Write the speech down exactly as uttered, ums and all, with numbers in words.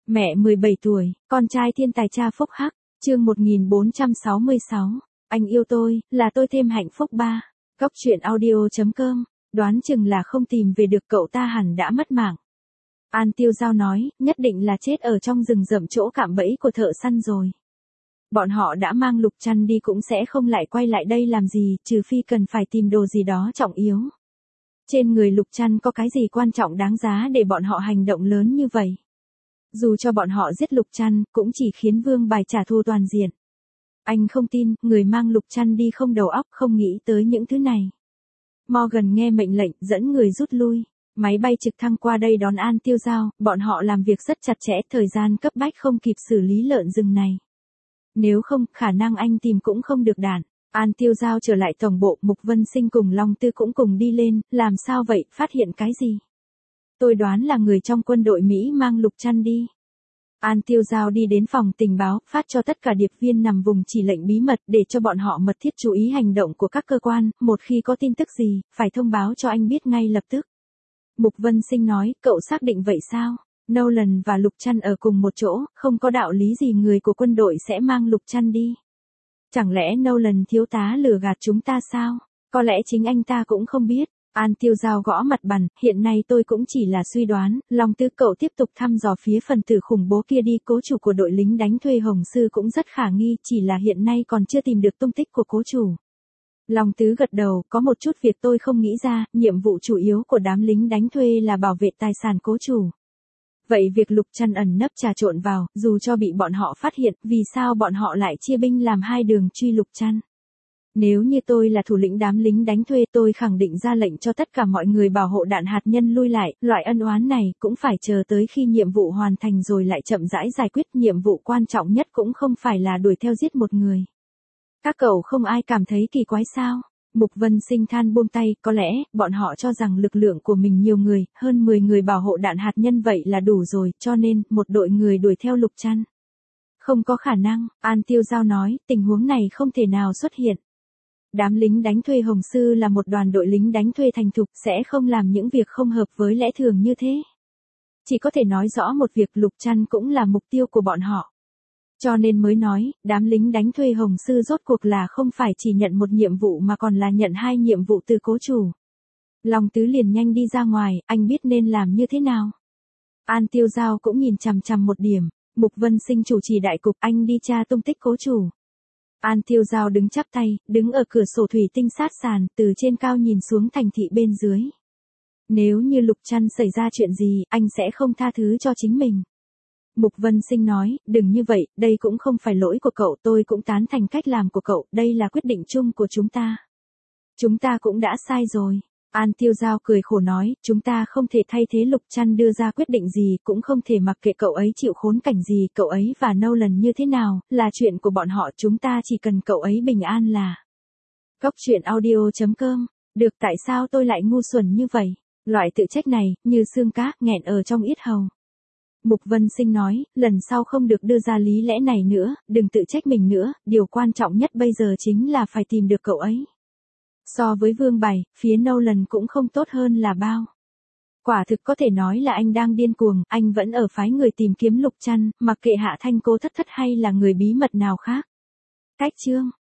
Mẹ mười bảy tuổi, con trai thiên tài cha phúc hắc, chương một nghìn bốn trăm sáu mươi sáu. Anh yêu tôi, là tôi thêm hạnh phúc ba. Góc truyện audio chấm com, đoán chừng là không tìm về được cậu ta hẳn đã mất mạng. An Tiêu Giao nói, nhất định là chết ở trong rừng rậm chỗ cạm bẫy của thợ săn rồi. Bọn họ đã mang Lục Trăn đi cũng sẽ không lại quay lại đây làm gì, trừ phi cần phải tìm đồ gì đó trọng yếu. Trên người Lục Trăn có cái gì quan trọng đáng giá để bọn họ hành động lớn như vậy? Dù cho bọn họ giết Lục Trăn, cũng chỉ khiến Vương Bài trả thù toàn diện. Anh không tin, người mang Lục Trăn đi không đầu óc, không nghĩ tới những thứ này. Morgan nghe mệnh lệnh, dẫn người rút lui. Máy bay trực thăng qua đây đón An Tiêu Giao, bọn họ làm việc rất chặt chẽ, thời gian cấp bách không kịp xử lý lợn rừng này. Nếu không, khả năng anh tìm cũng không được đạn. An Tiêu Giao trở lại tổng bộ, Mục Vân Sinh cùng Long Tư cũng cùng đi lên, làm sao vậy, phát hiện cái gì? Tôi đoán là người trong quân đội Mỹ mang Lục Trăn đi. An Tiêu Giao đi đến phòng tình báo, phát cho tất cả điệp viên nằm vùng chỉ lệnh bí mật để cho bọn họ mật thiết chú ý hành động của các cơ quan, một khi có tin tức gì, phải thông báo cho anh biết ngay lập tức. Mục Vân Sinh nói, cậu xác định vậy sao? Nolan và Lục Trăn ở cùng một chỗ, không có đạo lý gì người của quân đội sẽ mang Lục Trăn đi. Chẳng lẽ Nolan thiếu tá lừa gạt chúng ta sao? Có lẽ chính anh ta cũng không biết. An Tiêu Giao gõ mặt bàn, hiện nay tôi cũng chỉ là suy đoán. Long Tư cậu tiếp tục thăm dò phía phần tử khủng bố kia đi, cố chủ của đội lính đánh thuê Hồng Sư cũng rất khả nghi, chỉ là hiện nay còn chưa tìm được tung tích của cố chủ. Long Tứ gật đầu, có một chút việc tôi không nghĩ ra, nhiệm vụ chủ yếu của đám lính đánh thuê là bảo vệ tài sản cố chủ. Vậy việc Lục Trăn ẩn nấp trà trộn vào, dù cho bị bọn họ phát hiện, vì sao bọn họ lại chia binh làm hai đường truy Lục Trăn? Nếu như tôi là thủ lĩnh đám lính đánh thuê, tôi khẳng định ra lệnh cho tất cả mọi người bảo hộ đạn hạt nhân lui lại, loại ân oán này cũng phải chờ tới khi nhiệm vụ hoàn thành rồi lại chậm rãi giải quyết, nhiệm vụ quan trọng nhất cũng không phải là đuổi theo giết một người. Các cậu không ai cảm thấy kỳ quái sao? Mục Vân Sinh than buông tay, có lẽ, bọn họ cho rằng lực lượng của mình nhiều người, hơn mười người bảo hộ đạn hạt nhân vậy là đủ rồi, cho nên, một đội người đuổi theo Lục Trăn. Không có khả năng, An Tiêu Giao nói, tình huống này không thể nào xuất hiện. Đám lính đánh thuê Hồng Sư là một đoàn đội lính đánh thuê thành thục, sẽ không làm những việc không hợp với lẽ thường như thế. Chỉ có thể nói rõ một việc, Lục Trăn cũng là mục tiêu của bọn họ. Cho nên mới nói, đám lính đánh thuê Hồng Sư rốt cuộc là không phải chỉ nhận một nhiệm vụ mà còn là nhận hai nhiệm vụ từ cố chủ. Long Tứ liền nhanh đi ra ngoài, anh biết nên làm như thế nào. An Tiêu Giao cũng nhìn chằm chằm một điểm, Mục Vân Sinh chủ trì đại cục, anh đi tra tung tích cố chủ. An Tiêu Giao đứng chắp tay, đứng ở cửa sổ thủy tinh sát sàn, từ trên cao nhìn xuống thành thị bên dưới. Nếu như Lục Trăn xảy ra chuyện gì, anh sẽ không tha thứ cho chính mình. Mục Vân Sinh nói, đừng như vậy, đây cũng không phải lỗi của cậu, tôi cũng tán thành cách làm của cậu, đây là quyết định chung của chúng ta. Chúng ta cũng đã sai rồi. An Tiêu Giao cười khổ nói, chúng ta không thể thay thế Lục Trăn đưa ra quyết định gì, cũng không thể mặc kệ cậu ấy chịu khốn cảnh gì, cậu ấy và Nolan như thế nào, là chuyện của bọn họ, chúng ta chỉ cần cậu ấy bình an là. Góc truyện audio chấm com, được, tại sao tôi lại ngu xuẩn như vậy? Loại tự trách này, như xương cá, nghẹn ở trong yết hầu. Mục Vân Sinh nói, lần sau không được đưa ra lý lẽ này nữa, đừng tự trách mình nữa, điều quan trọng nhất bây giờ chính là phải tìm được cậu ấy. So với Vương Bài, phía Nolan cũng không tốt hơn là bao. Quả thực có thể nói là anh đang điên cuồng, anh vẫn ở phái người tìm kiếm Lục Trăn, mặc kệ Hạ Thanh Cô Thất Thất hay là người bí mật nào khác. Cách chương